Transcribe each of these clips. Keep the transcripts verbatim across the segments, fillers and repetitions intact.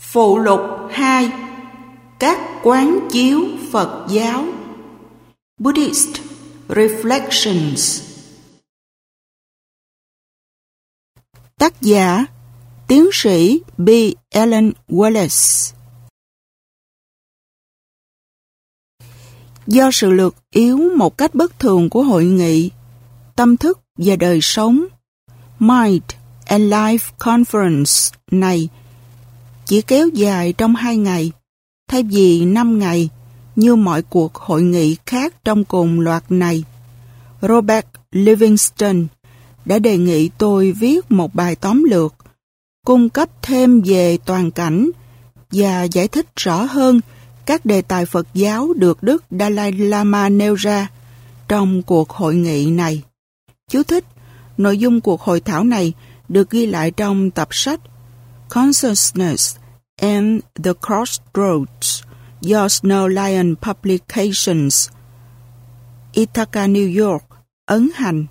Phụ lục hai. Các quán chiếu Phật giáo. Buddhist Reflections. Tác giả tiến sĩ B. Ellen Wallace. Do sự lược yếu một cách bất thường của hội nghị Tâm thức và đời sống Mind and Life Conference này chỉ kéo dài trong hai ngày, thay vì năm ngày như mọi cuộc hội nghị khác trong cùng loạt này, Robert Livingston đã đề nghị tôi viết một bài tóm lược, cung cấp thêm về toàn cảnh và giải thích rõ hơn các đề tài Phật giáo được Đức Dalai Lama nêu ra trong cuộc hội nghị này. Chú thích: nội dung cuộc hội thảo này được ghi lại trong tập sách Consciousness and the Crossroads do Snow Lion Publications, Ithaca, New York, ấn hành.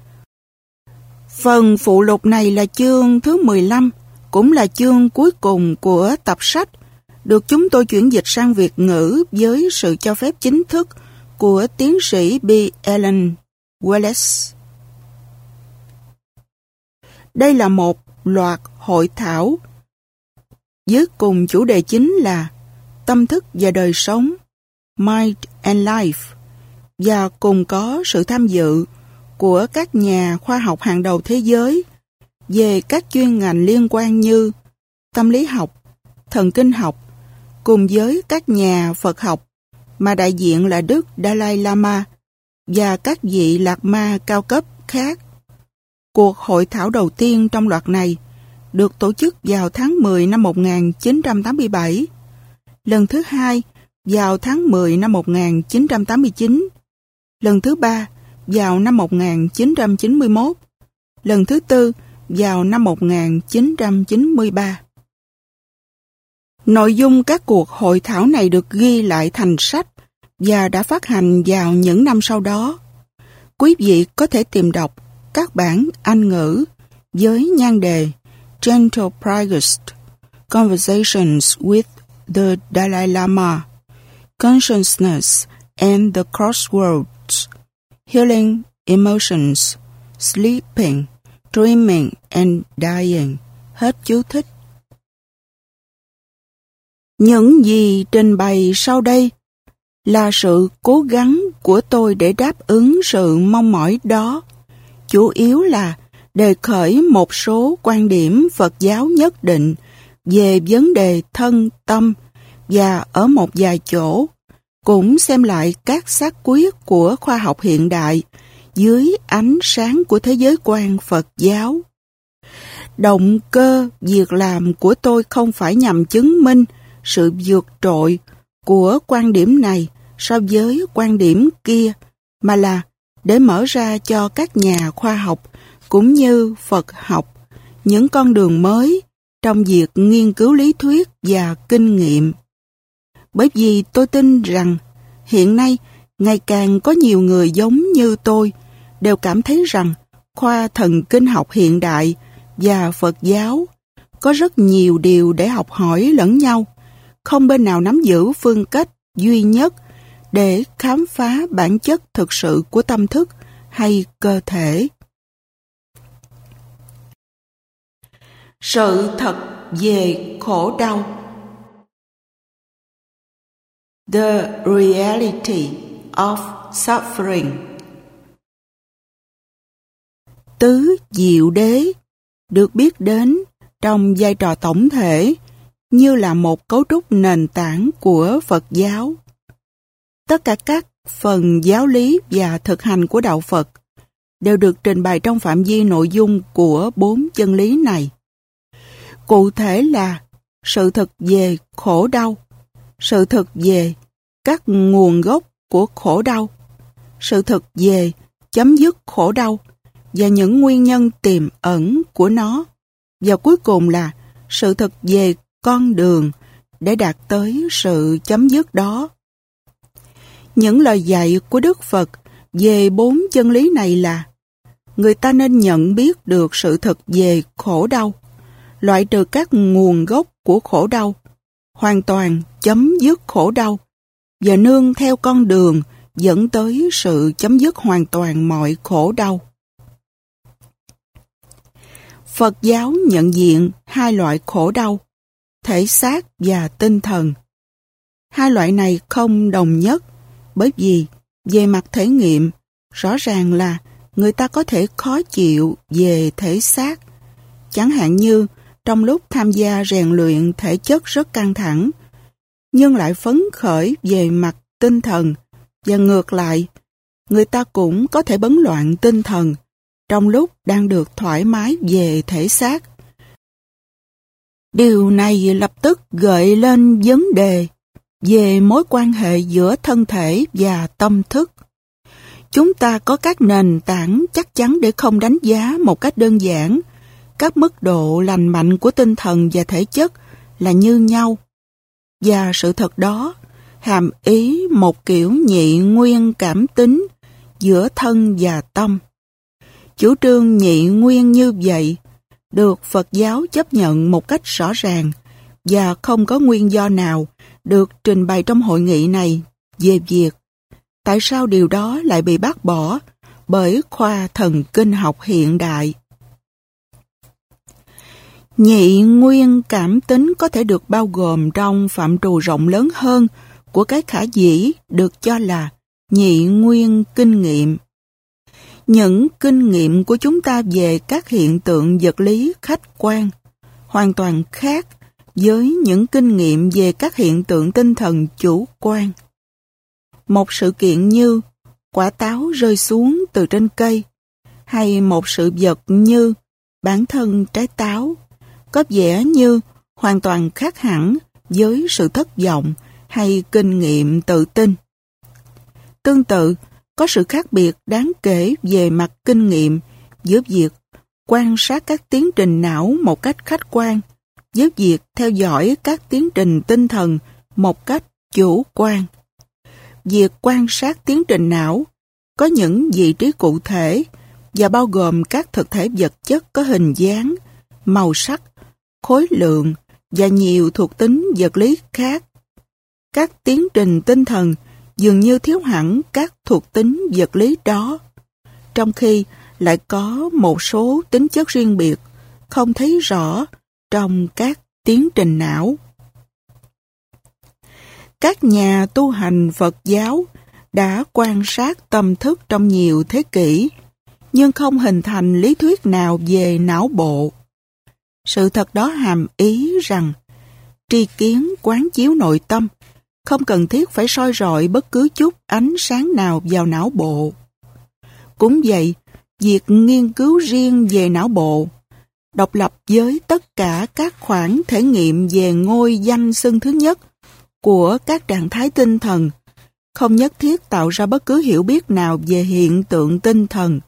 Phần phụ lục này là chương thứ mười lăm, cũng là chương cuối cùng của tập sách, được chúng tôi chuyển dịch sang Việt ngữ với sự cho phép chính thức của tiến sĩ B. Ellen Wallace. Đây là một loạt hội thảo với cùng chủ đề chính là tâm thức và đời sống, Mind and Life, và cùng có sự tham dự của các nhà khoa học hàng đầu thế giới về các chuyên ngành liên quan như tâm lý học, thần kinh học, cùng với các nhà Phật học mà đại diện là Đức Dalai Lama và các vị Lạc Ma cao cấp khác. Cuộc hội thảo đầu tiên trong loạt này được tổ chức vào tháng mười năm một nghìn chín trăm tám mươi bảy, lần thứ hai vào tháng mười năm một nghìn chín trăm tám mươi chín, lần thứ ba vào năm một nghìn chín trăm chín mươi mốt, lần thứ tư vào năm một nghìn chín trăm chín mươi ba. Nội dung các cuộc hội thảo này được ghi lại thành sách và đã phát hành vào những năm sau đó. Quý vị có thể tìm đọc các bản Anh ngữ với nhan đề Gentle Priest, Conversations with the Dalai Lama, Consciousness and the Crossroads, Healing Emotions, Sleeping, Dreaming and Dying. Hết chú thích. Những gì trình bày sau đây là sự cố gắng của tôi để đáp ứng sự mong mỏi đó, chủ yếu là đề khởi một số quan điểm Phật giáo nhất định về vấn đề thân tâm, và ở một vài chỗ cũng xem lại các xác quyết của khoa học hiện đại dưới ánh sáng của thế giới quan Phật giáo. Động cơ việc làm của tôi không phải nhằm chứng minh sự vượt trội của quan điểm này so với quan điểm kia, mà là để mở ra cho các nhà khoa học cũng như Phật học những con đường mới trong việc nghiên cứu lý thuyết và kinh nghiệm. Bởi vì tôi tin rằng hiện nay ngày càng có nhiều người giống như tôi đều cảm thấy rằng khoa thần kinh học hiện đại và Phật giáo có rất nhiều điều để học hỏi lẫn nhau, không bên nào nắm giữ phương cách duy nhất để khám phá bản chất thực sự của tâm thức hay cơ thể. Sự thật về khổ đau. The reality of suffering. Tứ Diệu Đế được biết đến trong vai trò tổng thể như là một cấu trúc nền tảng của Phật giáo. Tất cả các phần giáo lý và thực hành của Đạo Phật đều được trình bày trong phạm vi nội dung của bốn chân lý này. Cụ thể là sự thực về khổ đau, sự thực về các nguồn gốc của khổ đau, sự thực về chấm dứt khổ đau và những nguyên nhân tiềm ẩn của nó, và cuối cùng là sự thực về con đường để đạt tới sự chấm dứt đó. Những lời dạy của Đức Phật về bốn chân lý này là: người ta nên nhận biết được sự thật về khổ đau, loại trừ các nguồn gốc của khổ đau, hoàn toàn chấm dứt khổ đau, và nương theo con đường dẫn tới sự chấm dứt hoàn toàn mọi khổ đau. Phật giáo nhận diện hai loại khổ đau, thể xác và tinh thần. Hai loại này không đồng nhất, bởi vì về mặt thể nghiệm, rõ ràng là người ta có thể khó chịu về thể xác. Chẳng hạn như trong lúc tham gia rèn luyện thể chất rất căng thẳng, nhưng lại phấn khởi về mặt tinh thần, và ngược lại, người ta cũng có thể bấn loạn tinh thần trong lúc đang được thoải mái về thể xác. Điều này lập tức gợi lên vấn đề về mối quan hệ giữa thân thể và tâm thức. Chúng ta có các nền tảng chắc chắn để không đánh giá một cách đơn giản các mức độ lành mạnh của tinh thần và thể chất là như nhau. Và sự thật đó hàm ý một kiểu nhị nguyên cảm tính giữa thân và tâm. Chủ trương nhị nguyên như vậy được Phật giáo chấp nhận một cách rõ ràng, và không có nguyên do nào được trình bày trong hội nghị này về việc tại sao điều đó lại bị bác bỏ bởi khoa thần kinh học hiện đại. Nhị nguyên cảm tính có thể được bao gồm trong phạm trù rộng lớn hơn của cái khả dĩ được cho là nhị nguyên kinh nghiệm. Những kinh nghiệm của chúng ta về các hiện tượng vật lý khách quan hoàn toàn khác với những kinh nghiệm về các hiện tượng tinh thần chủ quan. Một sự kiện như quả táo rơi xuống từ trên cây, hay một sự vật như bản thân trái táo, có vẻ như hoàn toàn khác hẳn với sự thất vọng hay kinh nghiệm tự tin. Tương tự, có sự khác biệt đáng kể về mặt kinh nghiệm giữa việc quan sát các tiến trình não một cách khách quan với việc theo dõi các tiến trình tinh thần một cách chủ quan. Việc quan sát tiến trình não có những vị trí cụ thể và bao gồm các thực thể vật chất có hình dáng, màu sắc, khối lượng và nhiều thuộc tính vật lý khác. Các tiến trình tinh thần dường như thiếu hẳn các thuộc tính vật lý đó, trong khi lại có một số tính chất riêng biệt không thấy rõ trong các tiến trình não. Các nhà tu hành Phật giáo đã quan sát tâm thức trong nhiều thế kỷ, nhưng không hình thành lý thuyết nào về não bộ. Sự thật đó hàm ý rằng tri kiến quán chiếu nội tâm không cần thiết phải soi rọi bất cứ chút ánh sáng nào vào não bộ. Cũng vậy, việc nghiên cứu riêng về não bộ, độc lập với tất cả các khoản thể nghiệm về ngôi danh xưng thứ nhất của các trạng thái tinh thần, không nhất thiết tạo ra bất cứ hiểu biết nào về hiện tượng tinh thần.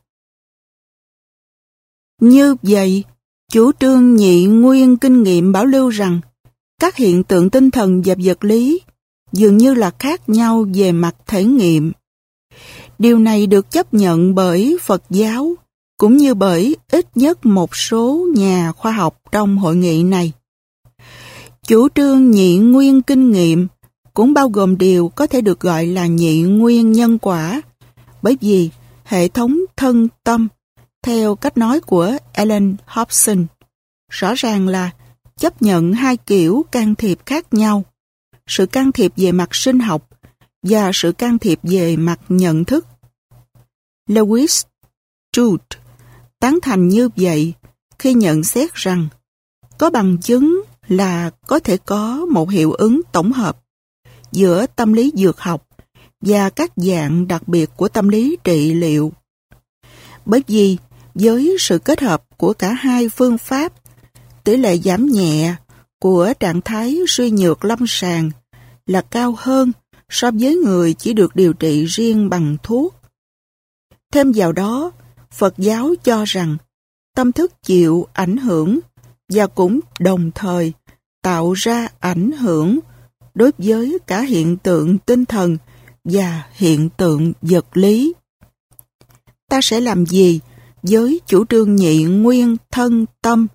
Như vậy, chủ trương nhị nguyên kinh nghiệm bảo lưu rằng các hiện tượng tinh thần và vật lý dường như là khác nhau về mặt thể nghiệm. Điều này được chấp nhận bởi Phật giáo, cũng như bởi ít nhất một số nhà khoa học trong hội nghị này. Chủ trương nhị nguyên kinh nghiệm cũng bao gồm điều có thể được gọi là nhị nguyên nhân quả, bởi vì hệ thống thân tâm, theo cách nói của Ellen Hobson, rõ ràng là chấp nhận hai kiểu can thiệp khác nhau, sự can thiệp về mặt sinh học và sự can thiệp về mặt nhận thức. Lewis Strauss tán thành như vậy khi nhận xét rằng có bằng chứng là có thể có một hiệu ứng tổng hợp giữa tâm lý dược học và các dạng đặc biệt của tâm lý trị liệu. Bởi vì với sự kết hợp của cả hai phương pháp, tỷ lệ giảm nhẹ của trạng thái suy nhược lâm sàng là cao hơn so với người chỉ được điều trị riêng bằng thuốc. Thêm vào đó, Phật giáo cho rằng tâm thức chịu ảnh hưởng và cũng đồng thời tạo ra ảnh hưởng đối với cả hiện tượng tinh thần và hiện tượng vật lý. Ta sẽ làm gì với chủ trương nhị nguyên thân tâm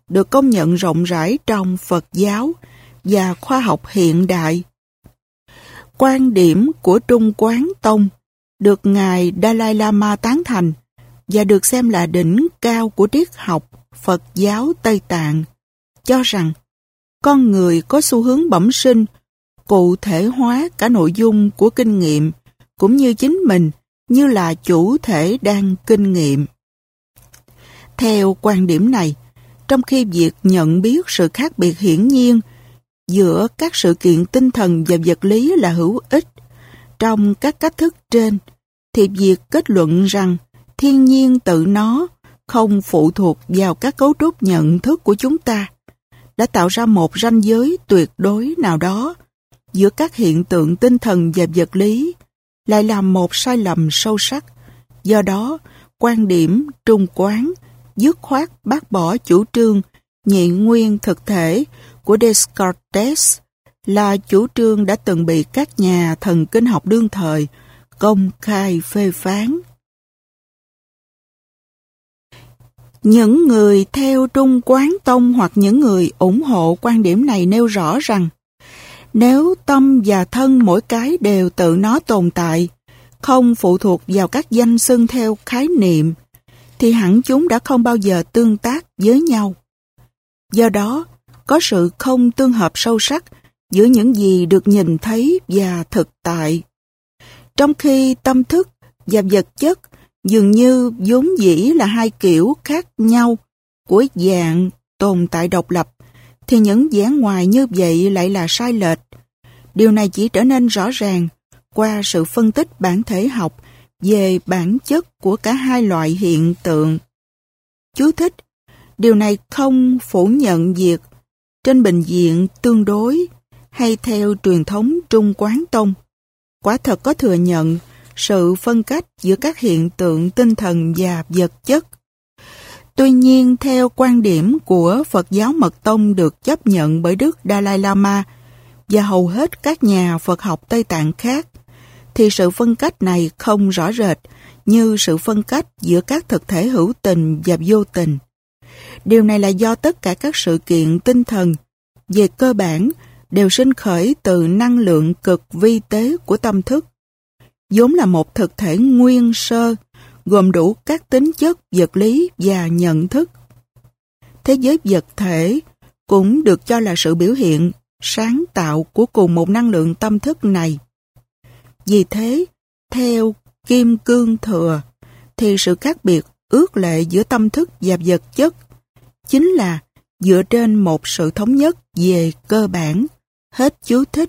được công nhận rộng rãi trong Phật giáo và khoa học hiện đại. Quan điểm của Trung Quán Tông được Ngài Dalai Lama tán thành và được xem là đỉnh cao của triết học Phật giáo Tây Tạng, cho rằng con người có xu hướng bẩm sinh, cụ thể hóa cả nội dung của kinh nghiệm, cũng như chính mình như là chủ thể đang kinh nghiệm. Theo quan điểm này, trong khi việc nhận biết sự khác biệt hiển nhiên giữa các sự kiện tinh thần và vật lý là hữu ích trong các cách thức trên, thì việc kết luận rằng thiên nhiên tự nó không phụ thuộc vào các cấu trúc nhận thức của chúng ta đã tạo ra một ranh giới tuyệt đối nào đó giữa các hiện tượng tinh thần và vật lý, lại là một sai lầm sâu sắc. Do đó, quan điểm Trung Quán dứt khoát bác bỏ chủ trương nhị nguyên thực thể của Descartes, là chủ trương đã từng bị các nhà thần kinh học đương thời công khai phê phán. Những người theo Trung Quán Tông hoặc những người ủng hộ quan điểm này nêu rõ rằng nếu tâm và thân mỗi cái đều tự nó tồn tại, không phụ thuộc vào các danh xưng theo khái niệm, thì hẳn chúng đã không bao giờ tương tác với nhau. Do đó, có sự không tương hợp sâu sắc giữa những gì được nhìn thấy và thực tại. Trong khi tâm thức và vật chất dường như vốn dĩ là hai kiểu khác nhau của dạng tồn tại độc lập, thì những vẻ ngoài như vậy lại là sai lệch. Điều này chỉ trở nên rõ ràng qua sự phân tích bản thể học về bản chất của cả hai loại hiện tượng. Chú thích: điều này không phủ nhận việc trên bình diện tương đối hay theo truyền thống Trung Quán Tông, quả thật có thừa nhận sự phân cách giữa các hiện tượng tinh thần và vật chất. Tuy nhiên, theo quan điểm của Phật giáo Mật Tông được chấp nhận bởi Đức Dalai Lama và hầu hết các nhà Phật học Tây Tạng khác, thì sự phân cách này không rõ rệt như sự phân cách giữa các thực thể hữu tình và vô tình. Điều này là do tất cả các sự kiện tinh thần về cơ bản đều sinh khởi từ năng lượng cực vi tế của tâm thức, vốn là một thực thể nguyên sơ, gồm đủ các tính chất vật lý và nhận thức. Thế giới vật thể cũng được cho là sự biểu hiện sáng tạo của cùng một năng lượng tâm thức này. Vì thế, theo Kim Cương Thừa, thì sự khác biệt ước lệ giữa tâm thức và vật chất chính là dựa trên một sự thống nhất về cơ bản. Hết chú thích.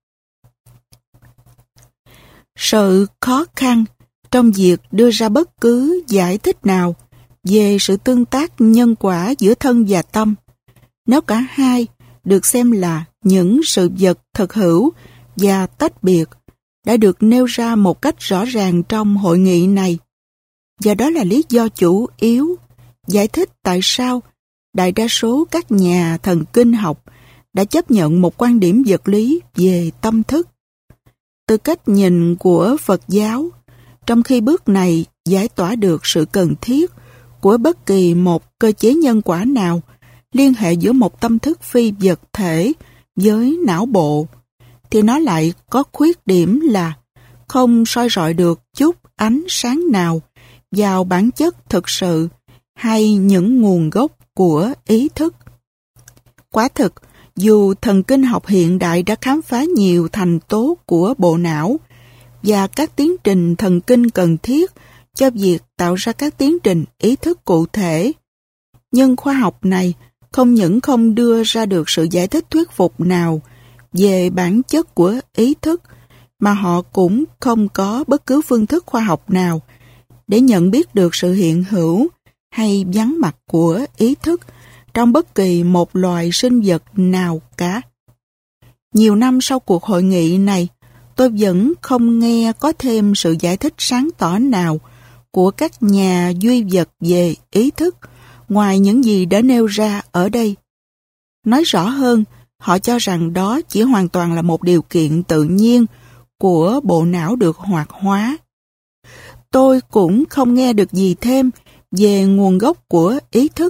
Sự khó khăn trong việc đưa ra bất cứ giải thích nào về sự tương tác nhân quả giữa thân và tâm, nếu cả hai được xem là những sự vật thực hữu và tách biệt, đã được nêu ra một cách rõ ràng trong hội nghị này. Và đó là lý do chủ yếu giải thích tại sao đại đa số các nhà thần kinh học đã chấp nhận một quan điểm vật lý về tâm thức. Từ cách nhìn của Phật giáo, trong khi bước này giải tỏa được sự cần thiết của bất kỳ một cơ chế nhân quả nào liên hệ giữa một tâm thức phi vật thể với não bộ, thì nó lại có khuyết điểm là không soi rọi được chút ánh sáng nào vào bản chất thực sự hay những nguồn gốc của ý thức. Quả thực, dù thần kinh học hiện đại đã khám phá nhiều thành tố của bộ não và các tiến trình thần kinh cần thiết cho việc tạo ra các tiến trình ý thức cụ thể, nhưng khoa học này không những không đưa ra được sự giải thích thuyết phục nào về bản chất của ý thức, mà họ cũng không có bất cứ phương thức khoa học nào để nhận biết được sự hiện hữu hay vắng mặt của ý thức trong bất kỳ một loài sinh vật nào cả. Nhiều năm sau cuộc hội nghị này, tôi vẫn không nghe có thêm sự giải thích sáng tỏ nào của các nhà duy vật về ý thức, ngoài những gì đã nêu ra ở đây. Nói rõ hơn, họ cho rằng đó chỉ hoàn toàn là một điều kiện tự nhiên của bộ não được hoạt hóa. Tôi cũng không nghe được gì thêm về nguồn gốc của ý thức,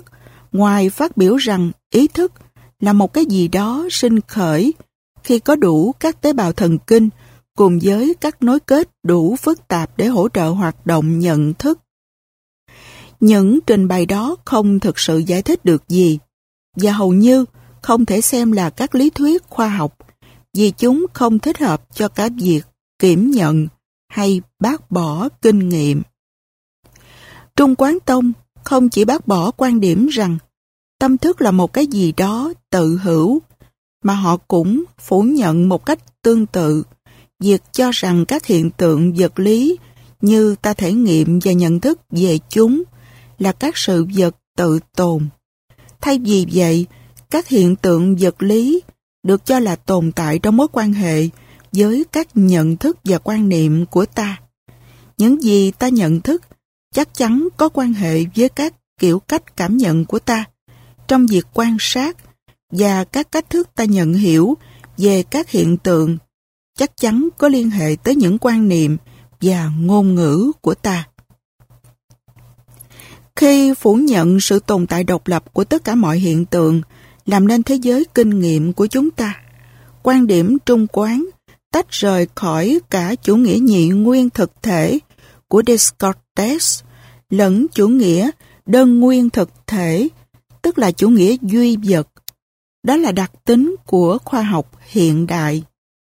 Ngoài phát biểu rằng ý thức là một cái gì đó sinh khởi khi có đủ các tế bào thần kinh cùng với các nối kết đủ phức tạp để hỗ trợ hoạt động nhận thức. Những trình bày đó không thực sự giải thích được gì và hầu như không thể xem là các lý thuyết khoa học vì chúng không thích hợp cho cả việc kiểm nhận hay bác bỏ kinh nghiệm. Trung Quán Tông không chỉ bác bỏ quan điểm rằng tâm thức là một cái gì đó tự hữu, mà họ cũng phủ nhận một cách tương tự việc cho rằng các hiện tượng vật lý như ta thể nghiệm và nhận thức về chúng là các sự vật tự tồn. Thay vì vậy, các hiện tượng vật lý được cho là tồn tại trong mối quan hệ với các nhận thức và quan niệm của ta. Những gì ta nhận thức chắc chắn có quan hệ với các kiểu cách cảm nhận của ta trong việc quan sát, và các cách thức ta nhận hiểu về các hiện tượng chắc chắn có liên hệ tới những quan niệm và ngôn ngữ của ta. Khi phủ nhận sự tồn tại độc lập của tất cả mọi hiện tượng làm nên thế giới kinh nghiệm của chúng ta, quan điểm trung quán tách rời khỏi cả chủ nghĩa nhị nguyên thực thể của Descartes lẫn chủ nghĩa đơn nguyên thực thể, tức là chủ nghĩa duy vật. Đó là đặc tính của khoa học hiện đại.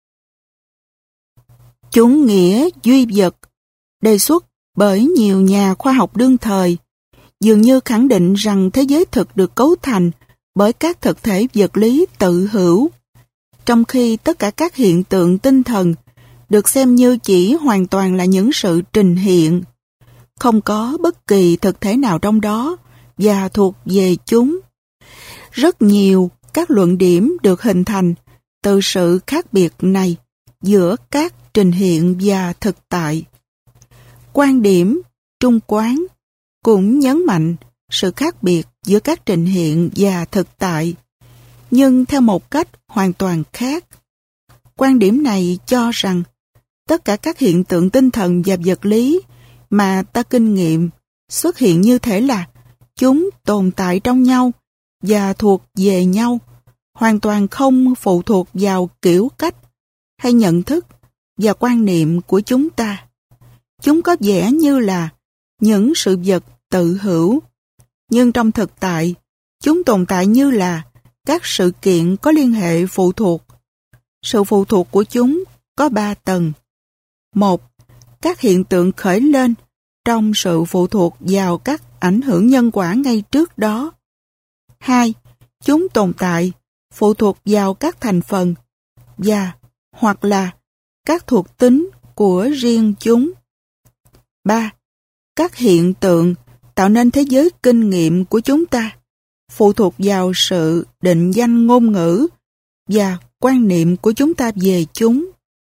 Chủ nghĩa duy vật đề xuất bởi nhiều nhà khoa học đương thời dường như khẳng định rằng thế giới thực được cấu thành bởi các thực thể vật lý tự hữu, trong khi tất cả các hiện tượng tinh thần được xem như chỉ hoàn toàn là những sự trình hiện, không có bất kỳ thực thể nào trong đó và thuộc về chúng. Rất nhiều các luận điểm được hình thành từ sự khác biệt này giữa các trình hiện và thực tại. Quan điểm trung quán cũng nhấn mạnh sự khác biệt giữa các trình hiện và thực tại, nhưng theo một cách hoàn toàn khác. Quan điểm này cho rằng tất cả các hiện tượng tinh thần và vật lý mà ta kinh nghiệm xuất hiện như thể là chúng tồn tại trong nhau và thuộc về nhau, hoàn toàn không phụ thuộc vào kiểu cách hay nhận thức và quan niệm của chúng ta. Chúng có vẻ như là những sự vật tự hữu, nhưng trong thực tại, chúng tồn tại như là các sự kiện có liên hệ phụ thuộc. Sự phụ thuộc của chúng có ba tầng. Một, các hiện tượng khởi lên trong sự phụ thuộc vào các ảnh hưởng nhân quả ngay trước đó. Hai, chúng tồn tại phụ thuộc vào các thành phần và hoặc là các thuộc tính của riêng chúng. Ba, các hiện tượng tạo nên thế giới kinh nghiệm của chúng ta phụ thuộc vào sự định danh ngôn ngữ và quan niệm của chúng ta về chúng.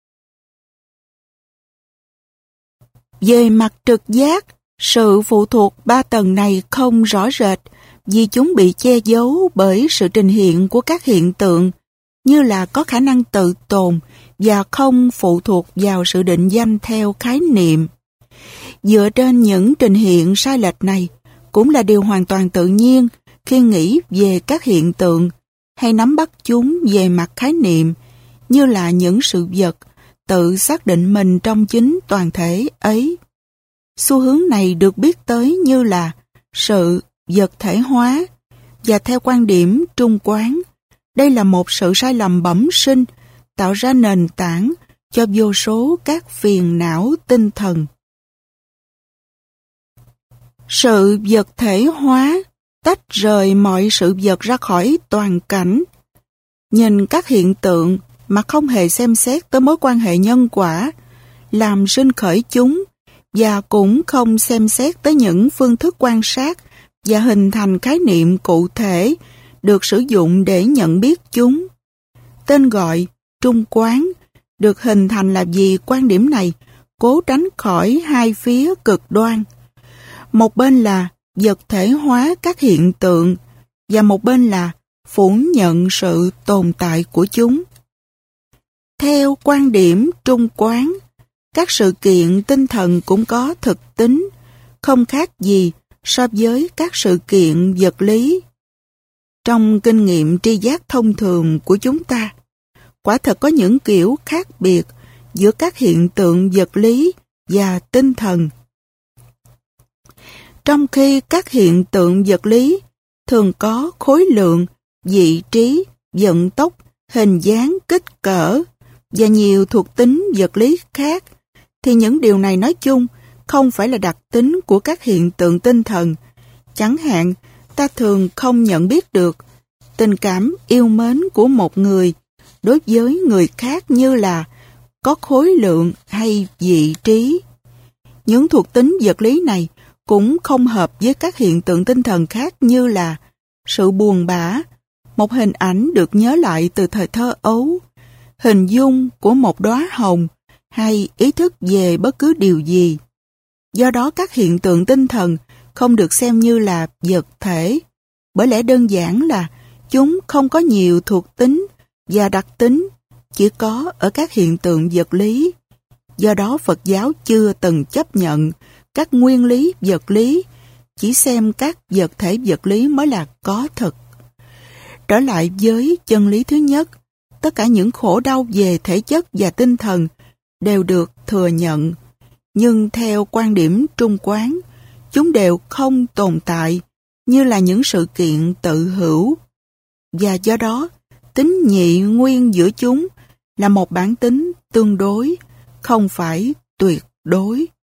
Về mặt trực giác, sự phụ thuộc ba tầng này không rõ rệt vì chúng bị che giấu bởi sự trình hiện của các hiện tượng như là có khả năng tự tồn và không phụ thuộc vào sự định danh theo khái niệm. Dựa trên những trình hiện sai lệch này cũng là điều hoàn toàn tự nhiên khi nghĩ về các hiện tượng hay nắm bắt chúng về mặt khái niệm như là những sự vật tự xác định mình trong chính toàn thể ấy. Xu hướng này được biết tới như là sự vật thể hóa, và theo quan điểm trung quán, đây là một sự sai lầm bẩm sinh tạo ra nền tảng cho vô số các phiền não tinh thần. Sự vật thể hóa tách rời mọi sự vật ra khỏi toàn cảnh, nhìn các hiện tượng mà không hề xem xét tới mối quan hệ nhân quả làm sinh khởi chúng, và cũng không xem xét tới những phương thức quan sát và hình thành khái niệm cụ thể được sử dụng để nhận biết chúng. Tên gọi trung quán được hình thành là vì quan điểm này cố tránh khỏi hai phía cực đoan. Một bên là vật thể hóa các hiện tượng và một bên là phủ nhận sự tồn tại của chúng. Theo quan điểm trung quán, các sự kiện tinh thần cũng có thực tính, không khác gì so với các sự kiện vật lý. Trong kinh nghiệm tri giác thông thường của chúng ta, quả thật có những kiểu khác biệt giữa các hiện tượng vật lý và tinh thần. Trong khi các hiện tượng vật lý thường có khối lượng, vị trí, vận tốc, hình dáng, kích cỡ và nhiều thuộc tính vật lý khác, thì những điều này nói chung không phải là đặc tính của các hiện tượng tinh thần. Chẳng hạn, ta thường không nhận biết được tình cảm yêu mến của một người đối với người khác như là có khối lượng hay vị trí. Những thuộc tính vật lý này cũng không hợp với các hiện tượng tinh thần khác như là sự buồn bã, một hình ảnh được nhớ lại từ thời thơ ấu, hình dung của một đóa hồng hay ý thức về bất cứ điều gì. Do đó các hiện tượng tinh thần không được xem như là vật thể, bởi lẽ đơn giản là chúng không có nhiều thuộc tính và đặc tính chỉ có ở các hiện tượng vật lý. Do đó Phật giáo chưa từng chấp nhận các nguyên lý vật lý, chỉ xem các vật thể vật lý mới là có thật. Trở lại với chân lý thứ nhất, tất cả những khổ đau về thể chất và tinh thần đều được thừa nhận, nhưng theo quan điểm Trung Quán, chúng đều không tồn tại như là những sự kiện tự hữu, và do đó tính nhị nguyên giữa chúng là một bản tính tương đối, không phải tuyệt đối.